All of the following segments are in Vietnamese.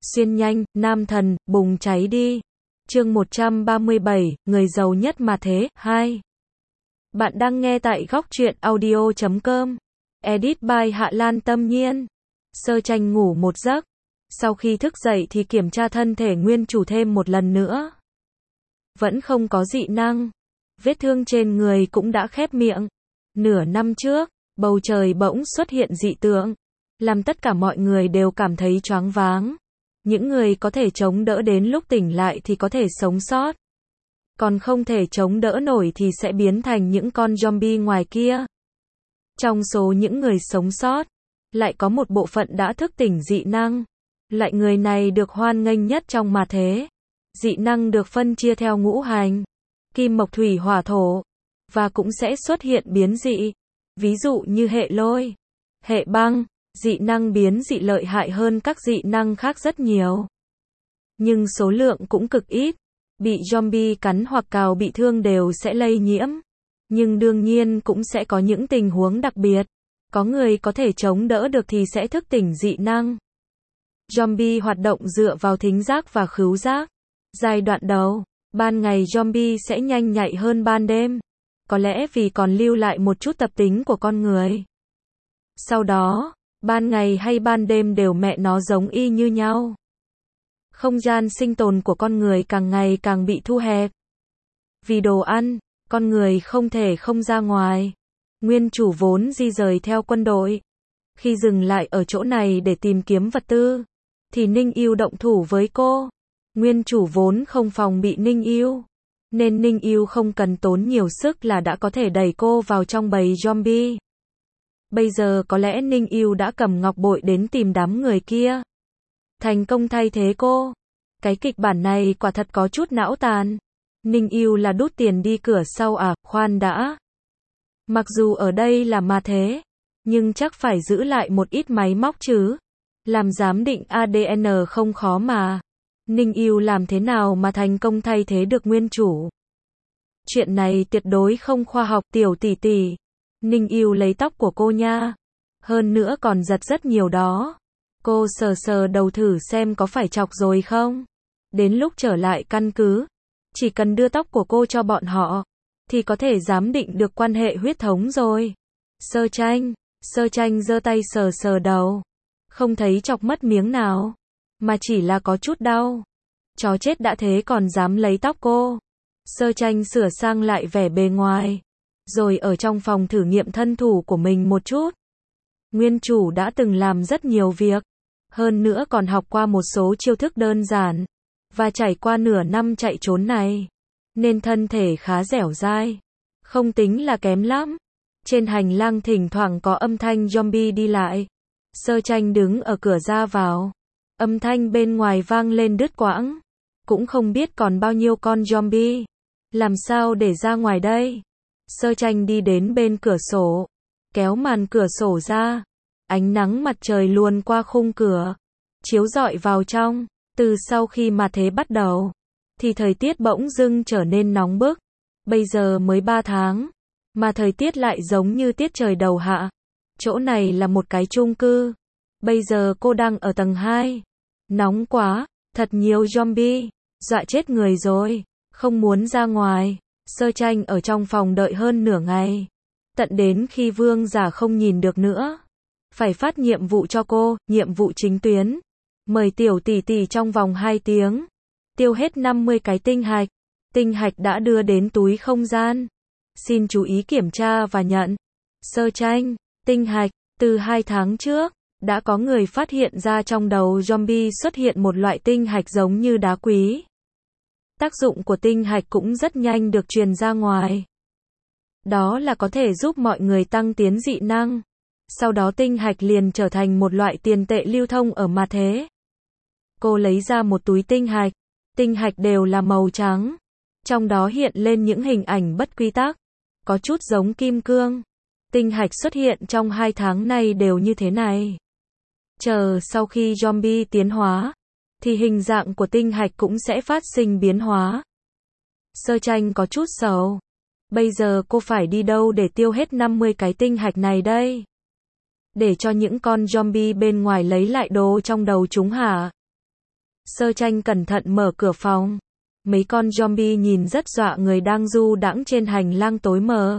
Xuyên nhanh, nam thần, bùng cháy đi. Chương 137, người giàu nhất mà thế, 2. Bạn đang nghe tại góc truyện audio.com. Edit by Hạ Lan Tâm Nhiên. Sơ Tranh ngủ một giấc. Sau khi thức dậy thì kiểm tra thân thể nguyên chủ thêm một lần nữa. Vẫn không có dị năng. Vết thương trên người cũng đã khép miệng. Nửa năm trước, bầu trời bỗng xuất hiện dị tượng, làm tất cả mọi người đều cảm thấy choáng váng. Những người có thể chống đỡ đến lúc tỉnh lại thì có thể sống sót. Còn không thể chống đỡ nổi thì sẽ biến thành những con zombie ngoài kia. Trong số những người sống sót, lại có một bộ phận đã thức tỉnh dị năng. Loại người này được hoan nghênh nhất trong mà thế. Dị năng được phân chia theo ngũ hành, kim mộc thủy hỏa thổ, và cũng sẽ xuất hiện biến dị. Ví dụ như hệ lôi, hệ băng. Dị năng biến dị lợi hại hơn các dị năng khác rất nhiều. Nhưng số lượng cũng cực ít. Bị zombie cắn hoặc cào bị thương đều sẽ lây nhiễm. Nhưng đương nhiên cũng sẽ có những tình huống đặc biệt. Có người có thể chống đỡ được thì sẽ thức tỉnh dị năng. Zombie hoạt động dựa vào thính giác và khứu giác. Giai đoạn đầu, ban ngày zombie sẽ nhanh nhạy hơn ban đêm. Có lẽ vì còn lưu lại một chút tập tính của con người. Sau đó, ban ngày hay ban đêm đều mẹ nó giống y như nhau. Không gian sinh tồn của con người càng ngày càng bị thu hẹp. Vì đồ ăn, con người không thể không ra ngoài. Nguyên chủ vốn di rời theo quân đội. Khi dừng lại ở chỗ này để tìm kiếm vật tư, thì Ninh Yêu động thủ với cô. Nguyên chủ vốn không phòng bị Ninh Yêu, nên Ninh Yêu không cần tốn nhiều sức là đã có thể đẩy cô vào trong bầy zombie. Bây giờ có lẽ Ninh Yêu đã cầm ngọc bội đến tìm đám người kia. Thành công thay thế cô. Cái kịch bản này quả thật có chút não tàn. Ninh Yêu là đút tiền đi cửa sau à, khoan đã. Mặc dù ở đây là ma thế, nhưng chắc phải giữ lại một ít máy móc chứ. Làm giám định ADN không khó mà. Ninh Yêu làm thế nào mà thành công thay thế được nguyên chủ? Chuyện này tuyệt đối không khoa học tiểu tỷ tỷ. Ninh Yêu lấy tóc của cô nha. Hơn nữa còn giật rất nhiều đó. Cô sờ sờ đầu thử xem có phải chọc rồi không. Đến lúc trở lại căn cứ, chỉ cần đưa tóc của cô cho bọn họ, thì có thể giám định được quan hệ huyết thống rồi. Sơ Tranh giơ tay sờ sờ đầu. Không thấy chọc mất miếng nào, mà chỉ là có chút đau. Chó chết đã thế còn dám lấy tóc cô. Sơ Tranh sửa sang lại vẻ bề ngoài, rồi ở trong phòng thử nghiệm thân thủ của mình một chút. Nguyên chủ đã từng làm rất nhiều việc, hơn nữa còn học qua một số chiêu thức đơn giản, và trải qua nửa năm chạy trốn này, nên thân thể khá dẻo dai, không tính là kém lắm. Trên hành lang thỉnh thoảng có âm thanh zombie đi lại. Sơ Tranh đứng ở cửa ra vào. Âm thanh bên ngoài vang lên đứt quãng. Cũng không biết còn bao nhiêu con zombie. Làm sao để ra ngoài đây? Sơ Tranh đi đến bên cửa sổ, kéo màn cửa sổ ra. Ánh nắng mặt trời luồn qua khung cửa, chiếu rọi vào trong. Từ sau khi mà thế bắt đầu, thì thời tiết bỗng dưng trở nên nóng bức. Bây giờ mới 3 tháng, mà thời tiết lại giống như tiết trời đầu hạ. Chỗ này là một cái chung cư. Bây giờ cô đang ở tầng 2. Nóng quá, thật nhiều zombie, dọa chết người rồi, không muốn ra ngoài. Sơ Tranh ở trong phòng đợi hơn nửa ngày, tận đến khi vương giả không nhìn được nữa. Phải phát nhiệm vụ cho cô, nhiệm vụ chính tuyến. Mời tiểu tỷ tỷ trong vòng 2 tiếng, tiêu hết 50 cái tinh hạch. Tinh hạch đã đưa đến túi không gian. Xin chú ý kiểm tra và nhận. Sơ Tranh, tinh hạch, từ 2 tháng trước, đã có người phát hiện ra trong đầu zombie xuất hiện một loại tinh hạch giống như đá quý. Tác dụng của tinh hạch cũng rất nhanh được truyền ra ngoài. Đó là có thể giúp mọi người tăng tiến dị năng. Sau đó tinh hạch liền trở thành một loại tiền tệ lưu thông ở ma thế. Cô lấy ra một túi tinh hạch đều là màu trắng. Trong đó hiện lên những hình ảnh bất quy tắc, có chút giống kim cương. Tinh hạch xuất hiện trong 2 tháng này đều như thế này. Chờ sau khi zombie tiến hóa, thì hình dạng của tinh hạch cũng sẽ phát sinh biến hóa. Sơ Tranh có chút sầu. Bây giờ cô phải đi đâu để tiêu hết 50 cái tinh hạch này đây? Để cho những con zombie bên ngoài lấy lại đồ trong đầu chúng hả? Sơ Tranh cẩn thận mở cửa phòng. Mấy con zombie nhìn rất dọa người đang du đãng trên hành lang tối mờ.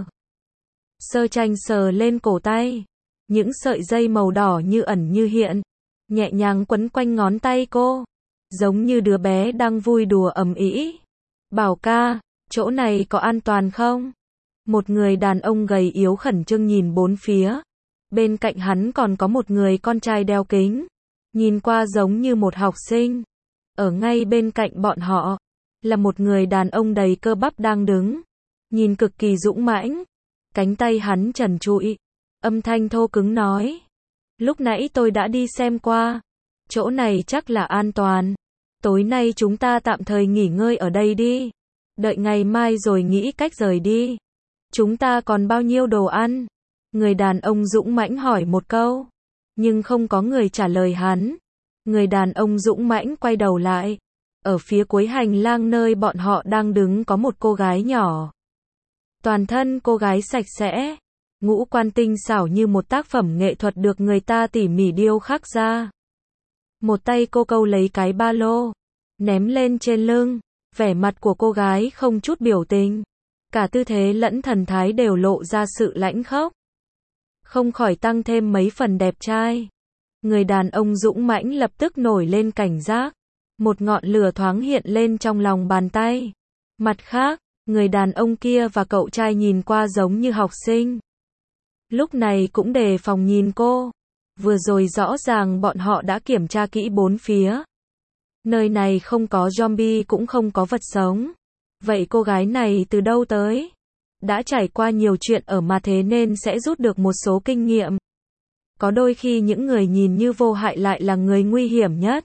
Sơ Tranh sờ lên cổ tay. Những sợi dây màu đỏ như ẩn như hiện, nhẹ nhàng quấn quanh ngón tay cô, giống như đứa bé đang vui đùa ầm ĩ. Bảo ca, chỗ này có an toàn không? Một người đàn ông gầy yếu khẩn trương nhìn bốn phía. Bên cạnh hắn còn có một người con trai đeo kính, nhìn qua giống như một học sinh. Ở ngay bên cạnh bọn họ, là một người đàn ông đầy cơ bắp đang đứng, nhìn cực kỳ dũng mãnh. Cánh tay hắn trần trụi, âm thanh thô cứng nói. Lúc nãy tôi đã đi xem qua, chỗ này chắc là an toàn. Tối nay chúng ta tạm thời nghỉ ngơi ở đây đi. Đợi ngày mai rồi nghĩ cách rời đi. Chúng ta còn bao nhiêu đồ ăn? Người đàn ông dũng mãnh hỏi một câu, nhưng không có người trả lời hắn. Người đàn ông dũng mãnh quay đầu lại. Ở phía cuối hành lang nơi bọn họ đang đứng có một cô gái nhỏ. Toàn thân cô gái sạch sẽ, ngũ quan tinh xảo như một tác phẩm nghệ thuật được người ta tỉ mỉ điêu khắc ra. Một tay cô câu lấy cái ba lô, ném lên trên lưng. Vẻ mặt của cô gái không chút biểu tình. Cả tư thế lẫn thần thái đều lộ ra sự lãnh khốc. Không khỏi tăng thêm mấy phần đẹp trai. Người đàn ông dũng mãnh lập tức nổi lên cảnh giác. Một ngọn lửa thoáng hiện lên trong lòng bàn tay. Mặt khác, người đàn ông kia và cậu trai nhìn qua giống như học sinh. Lúc này cũng đề phòng nhìn cô. Vừa rồi rõ ràng bọn họ đã kiểm tra kỹ bốn phía. Nơi này không có zombie cũng không có vật sống. Vậy cô gái này từ đâu tới? Đã trải qua nhiều chuyện ở mà thế nên sẽ rút được một số kinh nghiệm. Có đôi khi những người nhìn như vô hại lại là người nguy hiểm nhất.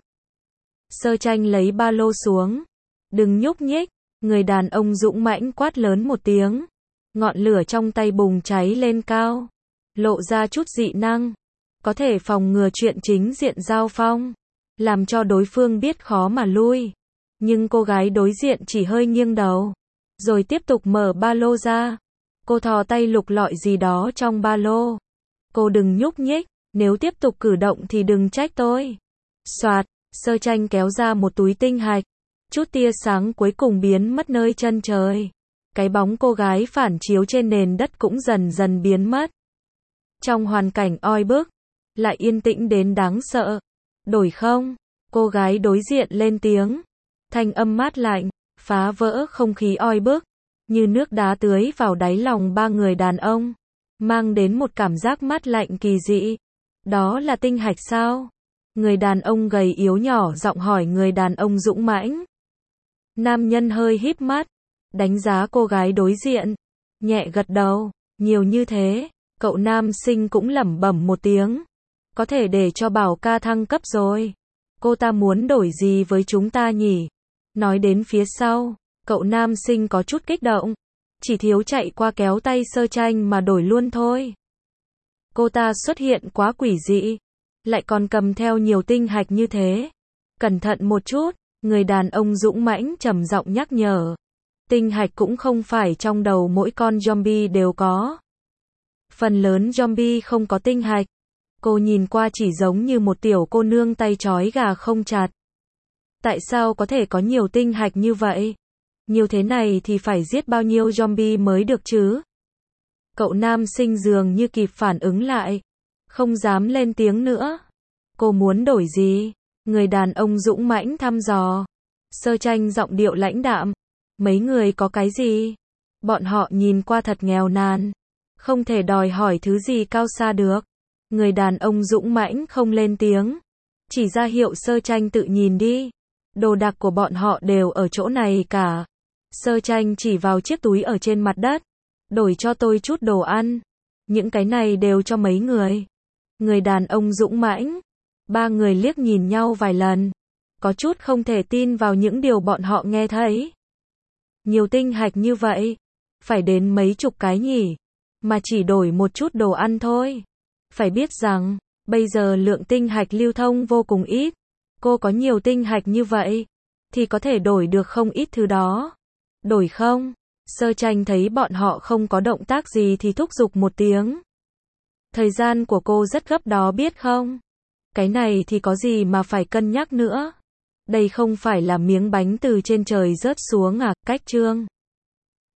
Sơ Tranh lấy ba lô xuống. Đừng nhúc nhích. Người đàn ông dũng mãnh quát lớn một tiếng. Ngọn lửa trong tay bùng cháy lên cao. Lộ ra chút dị năng. Có thể phòng ngừa chuyện chính diện giao phong. Làm cho đối phương biết khó mà lui. Nhưng cô gái đối diện chỉ hơi nghiêng đầu. Rồi tiếp tục mở ba lô ra. Cô thò tay lục lọi gì đó trong ba lô. Cô đừng nhúc nhích. Nếu tiếp tục cử động thì đừng trách tôi. Soạt, Sơ Tranh kéo ra một túi tinh hạch. Chút tia sáng cuối cùng biến mất nơi chân trời. Cái bóng cô gái phản chiếu trên nền đất cũng dần dần biến mất. Trong hoàn cảnh oi bức, lại yên tĩnh đến đáng sợ. Đổi không? Cô gái đối diện lên tiếng. Thanh âm mát lạnh, phá vỡ không khí oi bức, như nước đá tưới vào đáy lòng ba người đàn ông, mang đến một cảm giác mát lạnh kỳ dị. Đó là tinh hạch sao? Người đàn ông gầy yếu nhỏ giọng hỏi người đàn ông dũng mãnh. Nam nhân hơi híp mắt, đánh giá cô gái đối diện, nhẹ gật đầu. Nhiều như thế, cậu nam sinh cũng lẩm bẩm một tiếng. Có thể để cho Bảo ca thăng cấp rồi. Cô ta muốn đổi gì với chúng ta nhỉ? Nói đến phía sau, cậu nam sinh có chút kích động. Chỉ thiếu chạy qua kéo tay Sơ Tranh mà đổi luôn thôi. Cô ta xuất hiện quá quỷ dị. Lại còn cầm theo nhiều tinh hạch như thế. Cẩn thận một chút, người đàn ông dũng mãnh trầm giọng nhắc nhở. Tinh hạch cũng không phải trong đầu mỗi con zombie đều có. Phần lớn zombie không có tinh hạch. Cô nhìn qua chỉ giống như một tiểu cô nương tay trói gà không chặt. Tại sao có thể có nhiều tinh hạch như vậy? Nhiều thế này thì phải giết bao nhiêu zombie mới được chứ? Cậu nam sinh dường như kịp phản ứng lại. Không dám lên tiếng nữa. Cô muốn đổi gì? Người đàn ông dũng mãnh thăm dò. Sơ Tranh giọng điệu lãnh đạm. Mấy người có cái gì? Bọn họ nhìn qua thật nghèo nàn. Không thể đòi hỏi thứ gì cao xa được. Người đàn ông dũng mãnh không lên tiếng. Chỉ ra hiệu Sơ Tranh tự nhìn đi. Đồ đạc của bọn họ đều ở chỗ này cả. Sơ Tranh chỉ vào chiếc túi ở trên mặt đất. Đổi cho tôi chút đồ ăn. Những cái này đều cho mấy người. Người đàn ông dũng mãnh. Ba người liếc nhìn nhau vài lần. Có chút không thể tin vào những điều bọn họ nghe thấy. Nhiều tinh hạch như vậy. Phải đến mấy chục cái nhỉ. Mà chỉ đổi một chút đồ ăn thôi. Phải biết rằng, bây giờ lượng tinh hạch lưu thông vô cùng ít. Cô có nhiều tinh hạch như vậy, thì có thể đổi được không ít thứ đó. Đổi không? Sơ Tranh thấy bọn họ không có động tác gì thì thúc giục một tiếng. Thời gian của cô rất gấp đó biết không? Cái này thì có gì mà phải cân nhắc nữa. Đây không phải là miếng bánh từ trên trời rớt xuống à, cách chương.